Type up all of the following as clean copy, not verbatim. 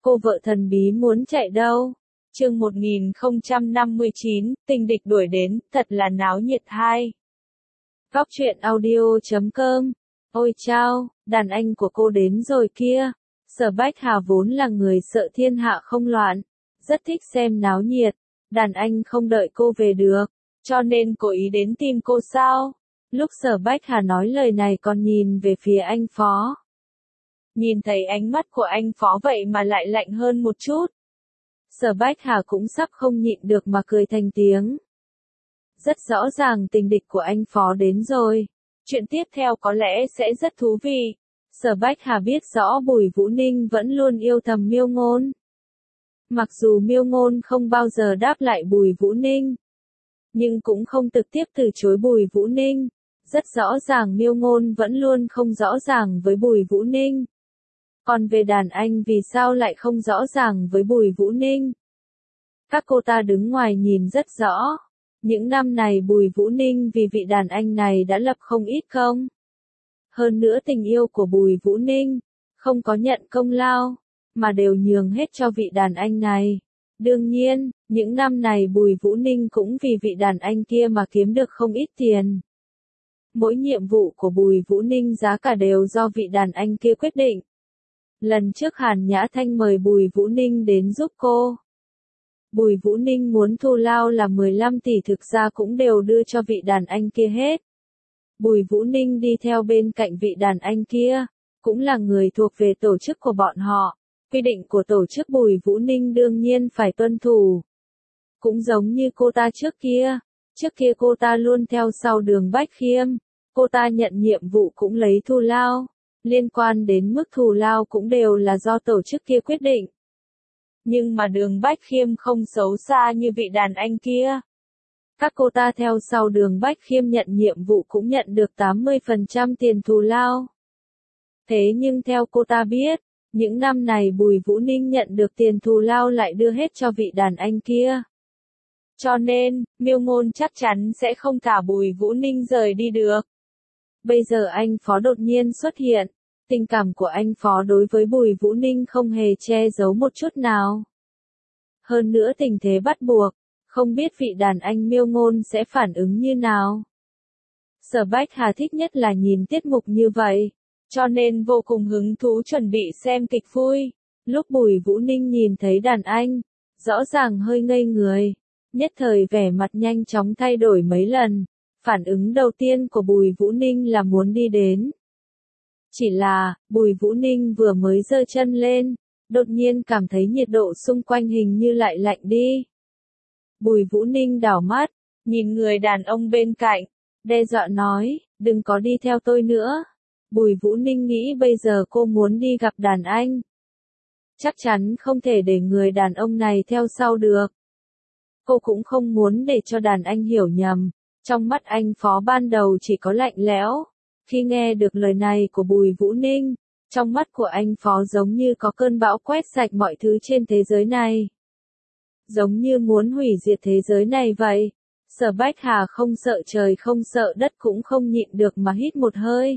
Cô vợ thần bí muốn chạy đâu? Chương 1059, tình địch đuổi đến, thật là náo nhiệt hai. Góc truyện audio.com. Ôi chao, đàn anh của cô đến rồi kia. Sở Bách Hà vốn là người sợ thiên hạ không loạn, rất thích xem náo nhiệt. Đàn anh không đợi cô về được, cho nên cố ý đến tìm cô sao? Lúc Sở Bách Hà nói lời này còn nhìn về phía anh Phó. Nhìn thấy ánh mắt của anh Phó vậy mà lại lạnh hơn một chút. Sở Bách Hà cũng sắp không nhịn được mà cười thành tiếng. Rất rõ ràng tình địch của anh Phó đến rồi. Chuyện tiếp theo có lẽ sẽ rất thú vị. Sở Bách Hà biết rõ Bùi Vũ Ninh vẫn luôn yêu thầm Miêu Ngôn. Mặc dù Miêu Ngôn không bao giờ đáp lại Bùi Vũ Ninh, nhưng cũng không trực tiếp từ chối Bùi Vũ Ninh. Rất rõ ràng Miêu Ngôn vẫn luôn không rõ ràng với Bùi Vũ Ninh. Còn về đàn anh vì sao lại không rõ ràng với Bùi Vũ Ninh? Các cô ta đứng ngoài nhìn rất rõ. Những năm này Bùi Vũ Ninh vì vị đàn anh này đã lập không ít công. Hơn nữa tình yêu của Bùi Vũ Ninh, không có nhận công lao, mà đều nhường hết cho vị đàn anh này. Đương nhiên, những năm này Bùi Vũ Ninh cũng vì vị đàn anh kia mà kiếm được không ít tiền. Mỗi nhiệm vụ của Bùi Vũ Ninh giá cả đều do vị đàn anh kia quyết định. Lần trước Hàn Nhã Thanh mời Bùi Vũ Ninh đến giúp cô. Bùi Vũ Ninh muốn thù lao là 15 tỷ, thực ra cũng đều đưa cho vị đàn anh kia hết. Bùi Vũ Ninh đi theo bên cạnh vị đàn anh kia, cũng là người thuộc về tổ chức của bọn họ. Quy định của tổ chức Bùi Vũ Ninh đương nhiên phải tuân thủ. Cũng giống như cô ta trước kia cô ta luôn theo sau Đường Bách Khiêm, cô ta nhận nhiệm vụ cũng lấy thù lao. Liên quan đến mức thù lao cũng đều là do tổ chức kia quyết định. Nhưng mà Đường Bách Khiêm không xấu xa như vị đàn anh kia. Các cô ta theo sau Đường Bách Khiêm nhận nhiệm vụ cũng nhận được 80% tiền thù lao. Thế nhưng theo cô ta biết, những năm này Bùi Vũ Ninh nhận được tiền thù lao lại đưa hết cho vị đàn anh kia. Cho nên, Miêu Ngôn chắc chắn sẽ không thả Bùi Vũ Ninh rời đi được. Bây giờ anh Phó đột nhiên xuất hiện, tình cảm của anh Phó đối với Bùi Vũ Ninh không hề che giấu một chút nào. Hơn nữa tình thế bắt buộc, không biết vị đàn anh Miêu Ngôn sẽ phản ứng như nào. Sở Bách Hà thích nhất là nhìn tiết mục như vậy, cho nên vô cùng hứng thú chuẩn bị xem kịch vui. Lúc Bùi Vũ Ninh nhìn thấy đàn anh, rõ ràng hơi ngây người, nhất thời vẻ mặt nhanh chóng thay đổi mấy lần. Phản ứng đầu tiên của Bùi Vũ Ninh là muốn đi đến. Chỉ là, Bùi Vũ Ninh vừa mới giơ chân lên, đột nhiên cảm thấy nhiệt độ xung quanh hình như lại lạnh đi. Bùi Vũ Ninh đảo mắt, nhìn người đàn ông bên cạnh, đe dọa nói, đừng có đi theo tôi nữa. Bùi Vũ Ninh nghĩ bây giờ cô muốn đi gặp đàn anh. Chắc chắn không thể để người đàn ông này theo sau được. Cô cũng không muốn để cho đàn anh hiểu nhầm. Trong mắt anh Phó ban đầu chỉ có lạnh lẽo. Khi nghe được lời này của Bùi Vũ Ninh, trong mắt của anh Phó giống như có cơn bão quét sạch mọi thứ trên thế giới này. Giống như muốn hủy diệt thế giới này vậy. Sở Bách Hà không sợ trời không sợ đất cũng không nhịn được mà hít một hơi.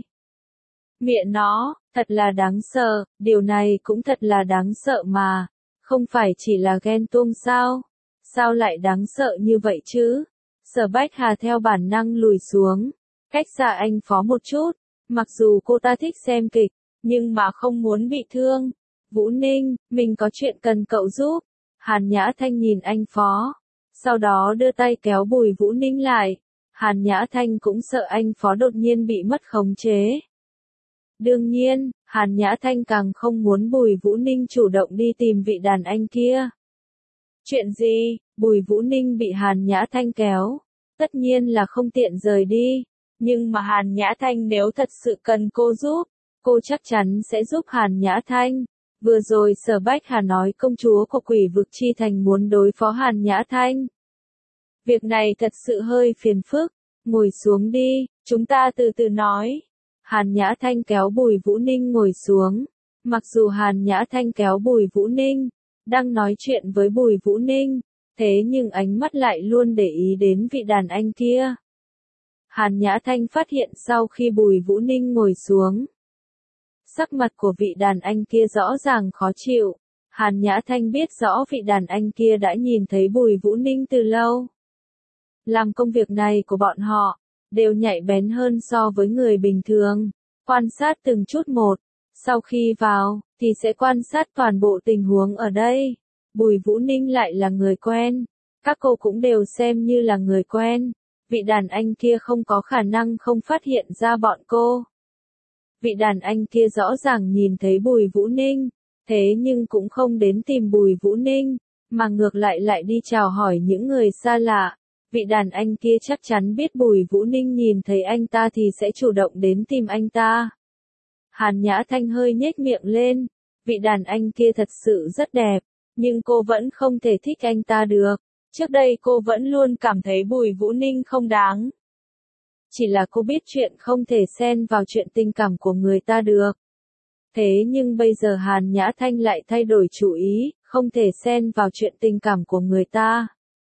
Mẹ nó, thật là đáng sợ, điều này cũng thật là đáng sợ mà. Không phải chỉ là ghen tuông sao? Sao lại đáng sợ như vậy chứ? Sở Bách Hà theo bản năng lùi xuống, cách xa anh Phó một chút. Mặc dù cô ta thích xem kịch, nhưng mà không muốn bị thương. Vũ Ninh, mình có chuyện cần cậu giúp. Hàn Nhã Thanh nhìn anh Phó, sau đó đưa tay kéo Bùi Vũ Ninh lại. Hàn Nhã Thanh cũng sợ anh Phó đột nhiên bị mất khống chế. Đương nhiên, Hàn Nhã Thanh càng không muốn Bùi Vũ Ninh chủ động đi tìm vị đàn anh kia. Chuyện gì? Bùi Vũ Ninh bị Hàn Nhã Thanh kéo. Tất nhiên là không tiện rời đi. Nhưng mà Hàn Nhã Thanh nếu thật sự cần cô giúp, cô chắc chắn sẽ giúp Hàn Nhã Thanh. Vừa rồi Sở Bách Hà nói công chúa của Quỷ Vực Chi Thành muốn đối phó Hàn Nhã Thanh. Việc này thật sự hơi phiền phức. Ngồi xuống đi, chúng ta từ từ nói. Hàn Nhã Thanh kéo Bùi Vũ Ninh ngồi xuống. Mặc dù Hàn Nhã Thanh kéo Bùi Vũ Ninh, đang nói chuyện với Bùi Vũ Ninh, thế nhưng ánh mắt lại luôn để ý đến vị đàn anh kia. Hàn Nhã Thanh phát hiện sau khi Bùi Vũ Ninh ngồi xuống, sắc mặt của vị đàn anh kia rõ ràng khó chịu. Hàn Nhã Thanh biết rõ vị đàn anh kia đã nhìn thấy Bùi Vũ Ninh từ lâu. Làm công việc này của bọn họ, đều nhạy bén hơn so với người bình thường, quan sát từng chút một, sau khi vào, thì sẽ quan sát toàn bộ tình huống ở đây. Bùi Vũ Ninh lại là người quen, các cô cũng đều xem như là người quen, vị đàn anh kia không có khả năng không phát hiện ra bọn cô. Vị đàn anh kia rõ ràng nhìn thấy Bùi Vũ Ninh, thế nhưng cũng không đến tìm Bùi Vũ Ninh, mà ngược lại đi chào hỏi những người xa lạ. Vị đàn anh kia chắc chắn biết Bùi Vũ Ninh nhìn thấy anh ta thì sẽ chủ động đến tìm anh ta. Hàn Nhã Thanh hơi nhếch miệng lên, vị đàn anh kia thật sự rất đẹp, nhưng cô vẫn không thể thích anh ta được. Trước đây cô vẫn luôn cảm thấy Bùi Vũ Ninh không đáng. Chỉ là cô biết chuyện không thể xen vào chuyện tình cảm của người ta được. Thế nhưng bây giờ Hàn Nhã Thanh lại thay đổi chủ ý, không thể xen vào chuyện tình cảm của người ta.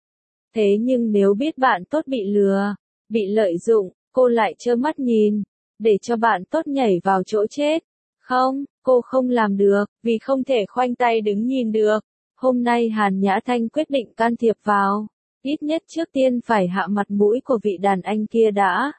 Thế nhưng nếu biết bạn tốt bị lừa, bị lợi dụng, cô lại trơ mắt nhìn, để cho bạn tốt nhảy vào chỗ chết. Không, cô không làm được, vì không thể khoanh tay đứng nhìn được. Hôm nay Hàn Nhã Thanh quyết định can thiệp vào, ít nhất trước tiên phải hạ mặt mũi của vị đàn anh kia đã.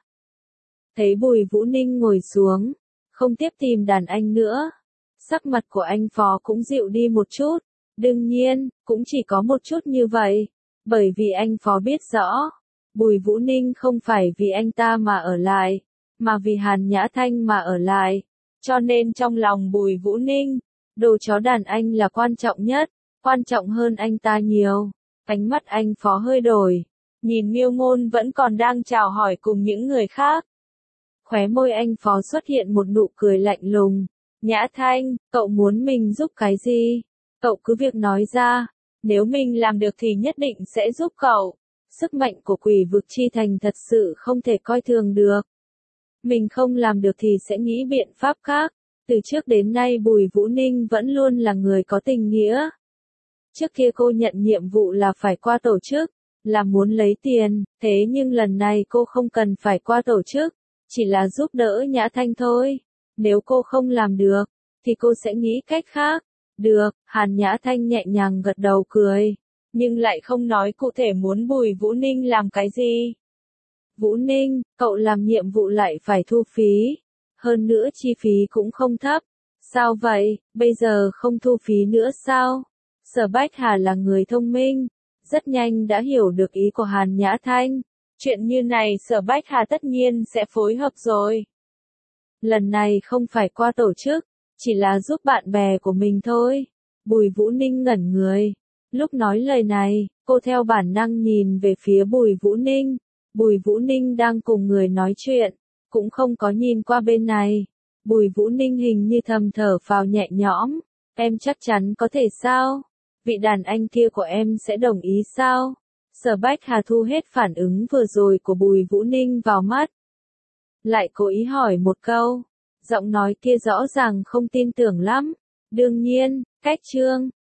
Thấy Bùi Vũ Ninh ngồi xuống, không tiếp tìm đàn anh nữa. Sắc mặt của anh Phó cũng dịu đi một chút, đương nhiên, cũng chỉ có một chút như vậy, bởi vì anh Phó biết rõ, Bùi Vũ Ninh không phải vì anh ta mà ở lại, mà vì Hàn Nhã Thanh mà ở lại, cho nên trong lòng Bùi Vũ Ninh, đồ chó đàn anh là quan trọng nhất, quan trọng hơn anh ta nhiều. Ánh mắt anh Phó hơi đổi, nhìn Miêu Ngôn vẫn còn đang chào hỏi cùng những người khác. Khóe môi anh Phó xuất hiện một nụ cười lạnh lùng. Nhã Thanh, cậu muốn mình giúp cái gì? Cậu cứ việc nói ra, nếu mình làm được thì nhất định sẽ giúp cậu. Sức mạnh của Quỷ Vực Chi Thành thật sự không thể coi thường được. Mình không làm được thì sẽ nghĩ biện pháp khác. Từ trước đến nay Bùi Vũ Ninh vẫn luôn là người có tình nghĩa. Trước kia cô nhận nhiệm vụ là phải qua tổ chức, là muốn lấy tiền, thế nhưng lần này cô không cần phải qua tổ chức, chỉ là giúp đỡ Nhã Thanh thôi. Nếu cô không làm được, thì cô sẽ nghĩ cách khác. Được, Hàn Nhã Thanh nhẹ nhàng gật đầu cười, nhưng lại không nói cụ thể muốn Bùi Vũ Ninh làm cái gì. Vũ Ninh, cậu làm nhiệm vụ lại phải thu phí, hơn nữa chi phí cũng không thấp. Sao vậy, bây giờ không thu phí nữa sao? Sở Bách Hà là người thông minh, rất nhanh đã hiểu được ý của Hàn Nhã Thanh. Chuyện như này Sở Bách Hà tất nhiên sẽ phối hợp rồi. Lần này không phải qua tổ chức, chỉ là giúp bạn bè của mình thôi. Bùi Vũ Ninh ngẩn người. Lúc nói lời này, cô theo bản năng nhìn về phía Bùi Vũ Ninh. Bùi Vũ Ninh đang cùng người nói chuyện, cũng không có nhìn qua bên này. Bùi Vũ Ninh hình như thầm thở phào nhẹ nhõm. Em chắc chắn có thể sao? Vị đàn anh kia của em sẽ đồng ý sao? Sở Bách Hà thu hết phản ứng vừa rồi của Bùi Vũ Ninh vào mắt. Lại cố ý hỏi một câu. Giọng nói kia rõ ràng không tin tưởng lắm. Đương nhiên, cách trương.